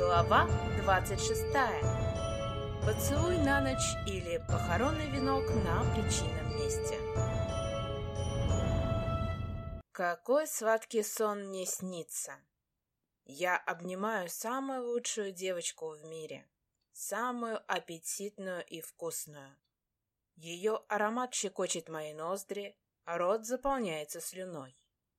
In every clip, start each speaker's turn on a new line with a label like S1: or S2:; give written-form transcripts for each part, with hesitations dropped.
S1: Глава 26. Поцелуй на ночь или похоронный венок на причинном месте. Какой сладкий сон мне снится. Я обнимаю самую лучшую девочку в мире, самую аппетитную и вкусную. Ее аромат щекочет мои ноздри, а рот заполняется слюной.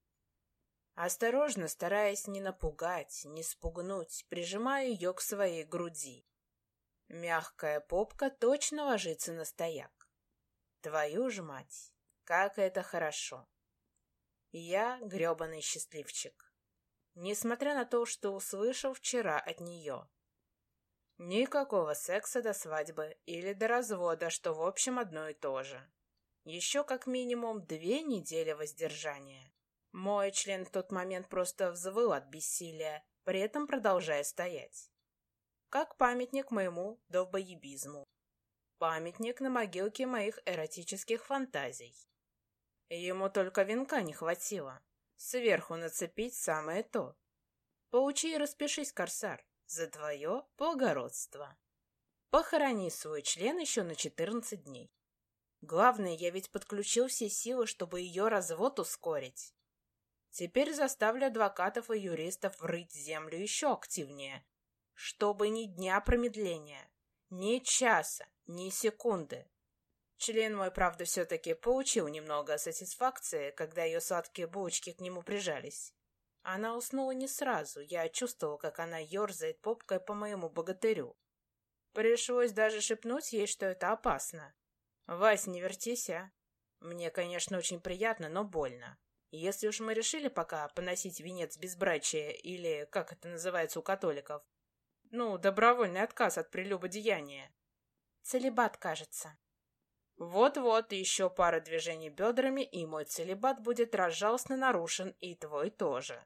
S1: Осторожно, стараясь не напугать, не спугнуть, прижимаю ее к своей груди. Мягкая попка точно ложится на стояк. Твою ж мать, как это хорошо. Я грёбаный счастливчик. Несмотря на то, что услышал вчера от нее. Никакого секса до свадьбы или до развода, что в общем одно и то же. Еще как минимум 2 недели воздержания. Мой член в тот момент просто взвыл от бессилия, при этом продолжая стоять. Как памятник моему долбоебизму. Памятник на могилке моих эротических фантазий. Ему только венка не хватило. Сверху нацепить самое то. Поучи и распишись, корсар, за твое благородство. Похорони свой член еще на 14 дней. Главное, я ведь подключил все силы, чтобы ее развод ускорить. Теперь заставлю адвокатов и юристов рыть землю еще активнее, чтобы ни дня промедления, ни часа, ни секунды. Член мой, правда, все-таки получил немного сатисфакции, когда ее сладкие булочки к нему прижались. Она уснула не сразу, я чувствовал, как она ерзает попкой по моему богатырю. Пришлось даже шепнуть ей, что это опасно. «Вась, не вертись, а? Мне, конечно, очень приятно, но больно. Если уж мы решили пока поносить венец безбрачия, или, как это называется у католиков, добровольный отказ от прелюбодеяния. Целибат, кажется. Вот-вот, еще пара движений бедрами, и мой целибат будет разжалостно нарушен, и твой тоже.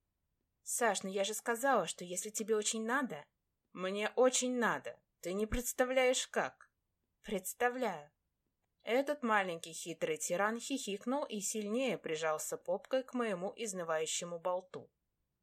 S1: Саш, я же сказала, что если тебе очень надо... Мне очень надо. Ты не представляешь, как. Представляю. Этот маленький хитрый тиран хихикнул и сильнее прижался попкой к моему изнывающему болту.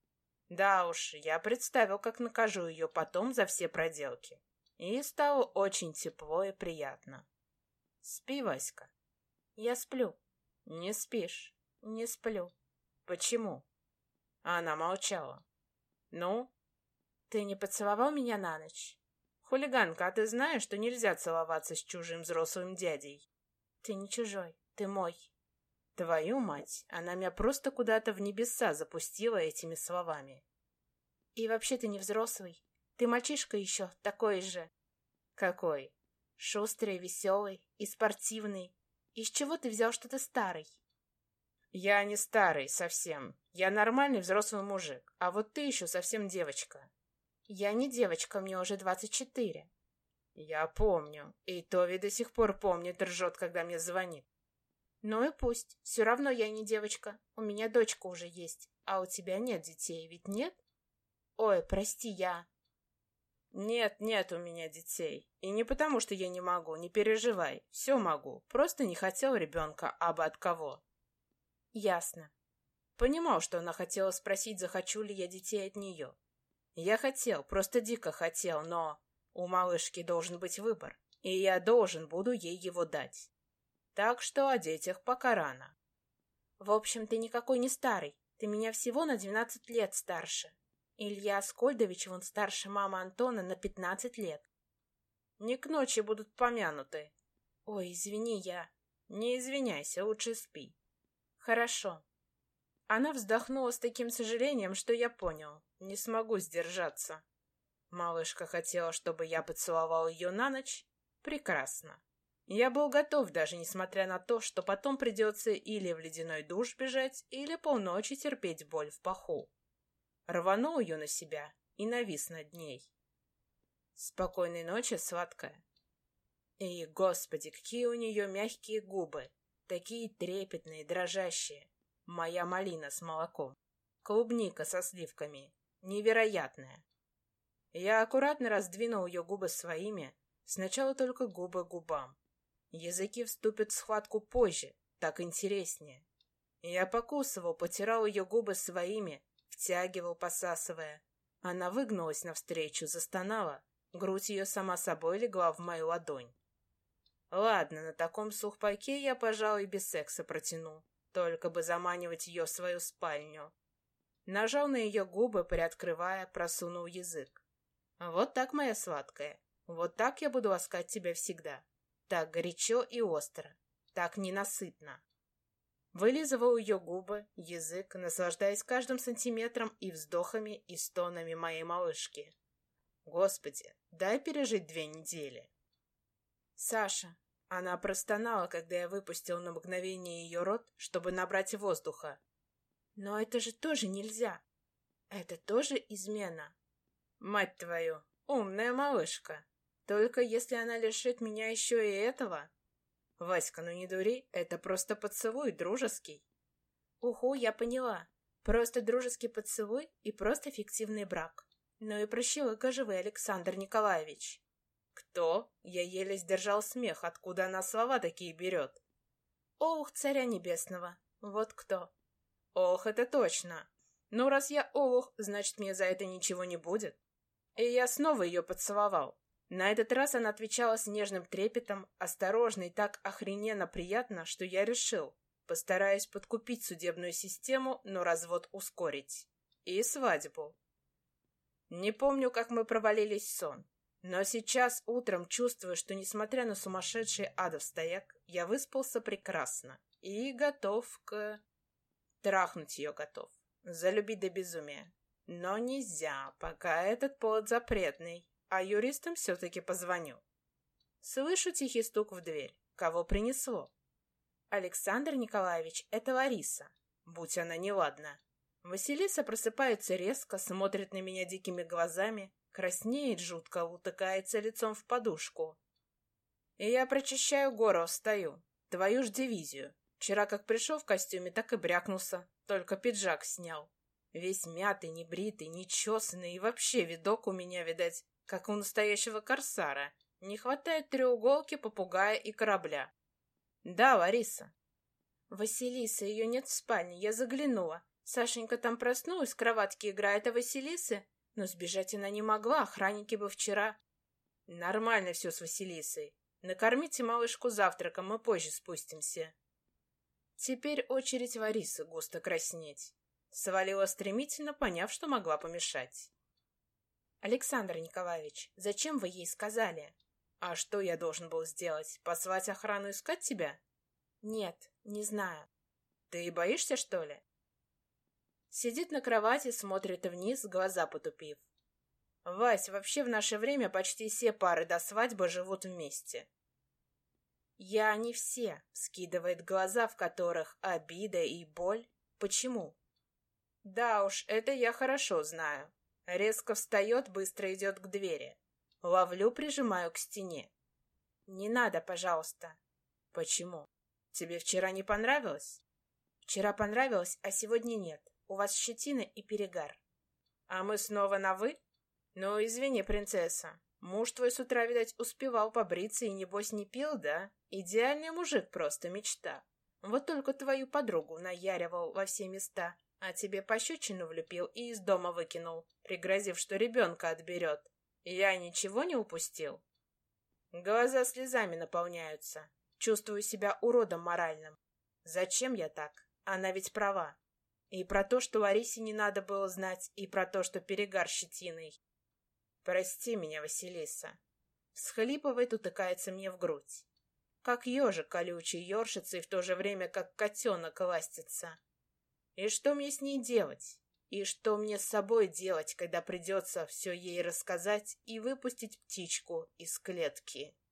S1: Да уж, я представил, как накажу ее потом за все проделки. И стало очень тепло и приятно. Спи, Васька. Я сплю. Не спишь. Не сплю. Почему? Она молчала. Ну? Ты не поцеловал меня на ночь? Хулиганка, а ты знаешь, что нельзя целоваться с чужим взрослым дядей? Ты не чужой, ты мой. Твою мать, она меня просто куда-то в небеса запустила этими словами. И вообще ты не взрослый. Ты мальчишка еще, такой же. Какой? Шустрый, веселый и спортивный. Из чего ты взял, что ты старый? Я не старый совсем. Я нормальный взрослый мужик, а вот ты еще совсем девочка. Я не девочка, мне уже 24. Я помню. И Тови до сих пор помнит, ржет, когда мне звонит. Ну и пусть. Все равно я не девочка. У меня дочка уже есть. А у тебя нет детей, ведь нет? Ой, прости, я... Нет у меня детей. И не потому, что я не могу, не переживай. Все могу. Просто не хотел ребенка, абы от кого. Ясно. Понимал, что она хотела спросить, захочу ли я детей от нее. Я хотел, просто дико хотел, но... У малышки должен быть выбор, и я должен буду ей его дать. Так что о детях пока рано. В общем, ты никакой не старый. Ты меня всего на 12 лет старше. Илья Аскольдович вон старше мамы Антона на 15 лет. Не к ночи будут помянуты. Ой, извини, я... Не извиняйся, лучше спи. Хорошо. Она вздохнула с таким сожалением, что я понял. Не смогу сдержаться. Малышка хотела, чтобы я поцеловал ее на ночь? Прекрасно. Я был готов, даже несмотря на то, что потом придется или в ледяной душ бежать, или полночи терпеть боль в паху. Рванул ее на себя и навис над ней. Спокойной ночи, сладкая. И, господи, какие у нее мягкие губы, такие трепетные, дрожащие. Моя малина с молоком. Клубника со сливками. Невероятная. Я аккуратно раздвинул ее губы своими, сначала только губы к губам. Языки вступят в схватку позже, так интереснее. Я покусывал, потирал ее губы своими, втягивал, посасывая. Она выгнулась навстречу, застонала. Грудь ее сама собой легла в мою ладонь. Ладно, на таком сухпайке я, пожалуй, без секса протяну. Только бы заманивать ее в свою спальню. Нажал на ее губы, приоткрывая, просунул язык. Вот так, моя сладкая. Вот так я буду ласкать тебя всегда. Так горячо и остро. Так ненасытно. Вылизывал ее губы, язык, наслаждаясь каждым сантиметром и вздохами, и стонами моей малышки. Господи, дай пережить 2 недели. Саша. Она простонала, когда я выпустил на мгновение ее рот, чтобы набрать воздуха. Но это же тоже нельзя. Это тоже измена. Мать твою, умная малышка. Только если она лишит меня еще и этого. Васька, ну не дури, это просто поцелуй дружеский. Уху, я поняла. Просто дружеский поцелуй и просто фиктивный брак. Ну и прощелыка же вы, Александр Николаевич. Кто? Я еле сдержал смех, откуда она слова такие берет. Ох, царя небесного, вот кто. Ох, это точно. Ну, раз я олух, значит, мне за это ничего не будет. И я снова ее поцеловал. На этот раз она отвечала с нежным трепетом, осторожно и так охрененно приятно, что я решил, постараюсь подкупить судебную систему, но развод ускорить. И свадьбу. Не помню, как мы провалились в сон. Но сейчас утром чувствую, что, несмотря на сумасшедший адов стояк, я выспался прекрасно и готов к... Трахнуть ее готов. Залюбить до безумия. Но нельзя, пока этот повод запретный, а юристам все-таки позвоню. Слышу тихий стук в дверь. Кого принесло? Александр Николаевич, это Лариса. Будь она неладна. Василиса просыпается резко, смотрит на меня дикими глазами, краснеет жутко, утыкается лицом в подушку. И я прочищаю горло, встаю. Твою ж дивизию. Вчера как пришел в костюме, так и брякнулся. Только пиджак снял. Весь мятый, небритый, нечесанный, и вообще видок у меня, видать, как у настоящего корсара. Не хватает треуголки, попугая и корабля. Да, Лариса. Василиса, ее нет в спальне, я заглянула. Сашенька там проснулась, в кроватке играет, а Василисы... Но сбежать она не могла, охранники бы вчера... Нормально все с Василисой. Накормите малышку завтраком, мы позже спустимся. Теперь очередь Ларисы густо краснеть. Свалила стремительно, поняв, что могла помешать. Александр Николаевич, зачем вы ей сказали? А что я должен был сделать? Послать охрану искать тебя? Нет, не знаю. Ты боишься, что ли? Сидит на кровати, смотрит вниз, глаза потупив. Вась, вообще в наше время почти все пары до свадьбы живут вместе. Я не все, скидывает глаза, в которых обида и боль. Почему? Да уж, это я хорошо знаю. Резко встает, быстро идет к двери. Ловлю, прижимаю к стене. Не надо, пожалуйста. Почему? Тебе вчера не понравилось? Вчера понравилось, а сегодня нет. У вас щетина и перегар. А мы снова на «вы»? Ну, извини, принцесса. Муж твой с утра, видать, успевал побриться и, небось, не пил, да? Идеальный мужик, просто мечта. Вот только твою подругу наяривал во все места, а тебе пощечину влепил и из дома выкинул, пригрозив, что ребенка отберет. Я ничего не упустил? Глаза слезами наполняются. Чувствую себя уродом моральным. Зачем я так? Она ведь права. И про то, что Ларисе не надо было знать, и про то, что перегар щетиной. Прости меня, Василиса. Всхлипывает, утыкается мне в грудь. Как ежик колючий ёршится и в то же время как котенок ластится. И что мне с ней делать? И что мне с собой делать, когда придется все ей рассказать и выпустить птичку из клетки?